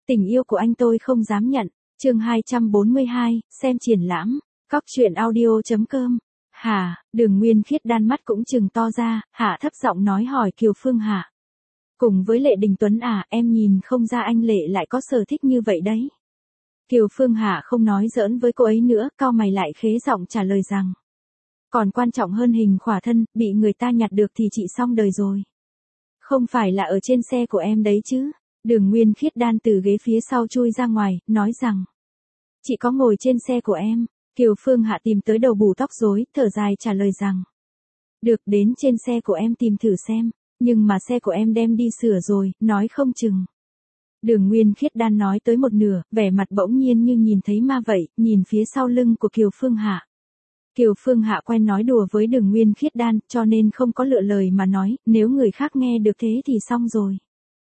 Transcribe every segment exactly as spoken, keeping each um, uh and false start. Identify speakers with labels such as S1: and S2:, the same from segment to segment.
S1: Tình yêu của anh tôi không dám nhận. Chương hai trăm bốn mươi hai, xem triển lãm. Cóc truyện audio chấm com. Hà, Đường Nguyên Khiết đan mắt cũng trừng to ra, hạ thấp giọng nói hỏi Kiều Phương Hạ. Cùng với Lệ Đình Tuấn à, em nhìn không ra anh Lệ lại có sở thích như vậy đấy. Kiều Phương Hạ không nói giỡn với cô ấy nữa, cau mày lại khế giọng trả lời rằng. Còn quan trọng hơn hình khỏa thân, bị người ta nhặt được thì chị xong đời rồi. Không phải là ở trên xe của em đấy chứ. Đường Nguyên Khiết đan từ ghế phía sau chui ra ngoài, nói rằng. Chị có ngồi trên xe của em. Kiều Phương Hạ tìm tới đầu bù tóc rối, thở dài trả lời rằng. Được, đến trên xe của em tìm thử xem. Nhưng mà xe của em đem đi sửa rồi, nói không chừng. Đường Nguyên Khiết đan nói tới một nửa, vẻ mặt bỗng nhiên như nhìn thấy ma vậy, nhìn phía sau lưng của Kiều Phương Hạ. Kiều Phương Hạ quen nói đùa với Đường Nguyên Khiết đan, cho nên không có lựa lời mà nói, nếu người khác nghe được thế thì xong rồi.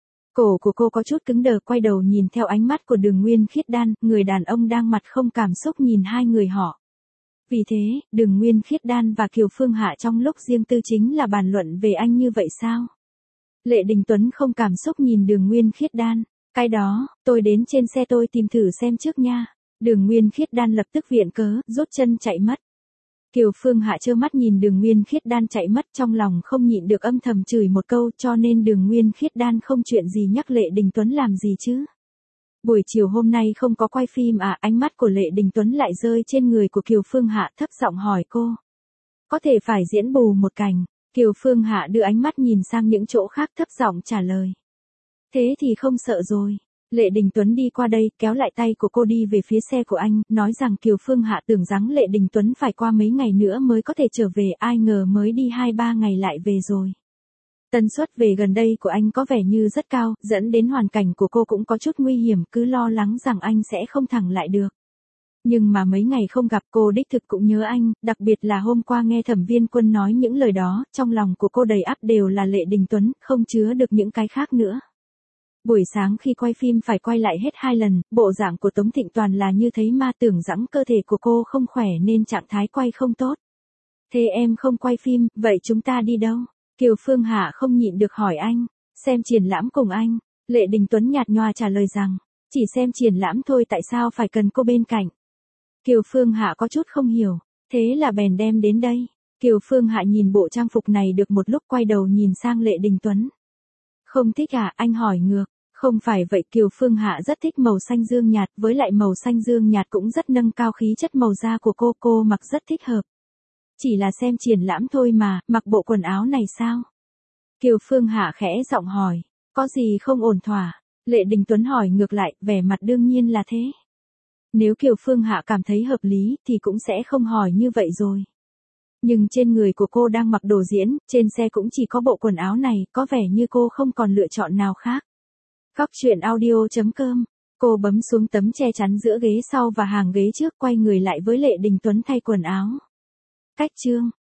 S1: Cổ của cô có chút cứng đờ, quay đầu nhìn theo ánh mắt của Đường Nguyên Khiết đan, người đàn ông đang mặt không cảm xúc nhìn hai người họ. Vì thế, Đường Nguyên Khiết đan và Kiều Phương Hạ trong lúc riêng tư chính là bàn luận về anh như vậy sao? Lệ Đình Tuấn không cảm xúc nhìn Đường Nguyên Khiết đan. Cái đó, tôi đến trên xe tôi tìm thử xem trước nha. Đường Nguyên Khiết đan lập tức viện cớ, rút chân chạy mất. Kiều Phương Hạ trơ mắt nhìn Đường Nguyên Khiết đan chạy mất, trong lòng không nhịn được âm thầm chửi một câu, cho nên Đường Nguyên Khiết đan không chuyện gì nhắc Lệ Đình Tuấn làm gì chứ. Buổi chiều hôm nay không có quay phim à? Ánh mắt của Lệ Đình Tuấn lại rơi trên người của Kiều Phương Hạ, thấp giọng hỏi cô. Có thể phải diễn bù một cảnh. Kiều Phương Hạ đưa ánh mắt nhìn sang những chỗ khác, thấp giọng trả lời. Thế thì không sợ rồi. Lệ Đình Tuấn đi qua đây, kéo lại tay của cô đi về phía xe của anh, nói rằng Kiều Phương Hạ tưởng rằng Lệ Đình Tuấn phải qua mấy ngày nữa mới có thể trở về, ai ngờ mới đi hai ba ngày lại về rồi. Tần suất về gần đây của anh có vẻ như rất cao, dẫn đến hoàn cảnh của cô cũng có chút nguy hiểm, cứ lo lắng rằng anh sẽ không thẳng lại được. Nhưng mà mấy ngày không gặp, cô đích thực cũng nhớ anh, đặc biệt là hôm qua nghe Thẩm Viên Quân nói những lời đó, trong lòng của cô đầy ắp đều là Lệ Đình Tuấn, không chứa được những cái khác nữa. Buổi sáng khi quay phim phải quay lại hết hai lần, bộ dạng của Tống Thịnh toàn là như thấy ma, tưởng rằng cơ thể của cô không khỏe nên trạng thái quay không tốt. Thế em không quay phim, vậy chúng ta đi đâu? Kiều Phương Hạ không nhịn được hỏi anh. Xem triển lãm cùng anh. Lệ Đình Tuấn nhạt nhòa trả lời rằng, chỉ xem triển lãm thôi, tại sao phải cần cô bên cạnh? Kiều Phương Hạ có chút không hiểu, thế là bèn đem đến đây. Kiều Phương Hạ nhìn bộ trang phục này được một lúc, quay đầu nhìn sang Lệ Đình Tuấn. Không thích à? Anh hỏi ngược. Không phải vậy, Kiều Phương Hạ rất thích màu xanh dương nhạt, với lại màu xanh dương nhạt cũng rất nâng cao khí chất màu da của cô, cô mặc rất thích hợp. Chỉ là xem triển lãm thôi mà, mặc bộ quần áo này sao? Kiều Phương Hạ khẽ giọng hỏi, có gì không ổn thỏa? Lệ Đình Tuấn hỏi ngược lại, vẻ mặt đương nhiên là thế. Nếu Kiều Phương Hạ cảm thấy hợp lý thì cũng sẽ không hỏi như vậy rồi. Nhưng trên người của cô đang mặc đồ diễn, trên xe cũng chỉ có bộ quần áo này, có vẻ như cô không còn lựa chọn nào khác. Cóc truyện audio chấm com. Cô bấm xuống tấm che chắn giữa ghế sau và hàng ghế trước, quay người lại với Lệ Đình Tuấn thay quần áo. Cách chương.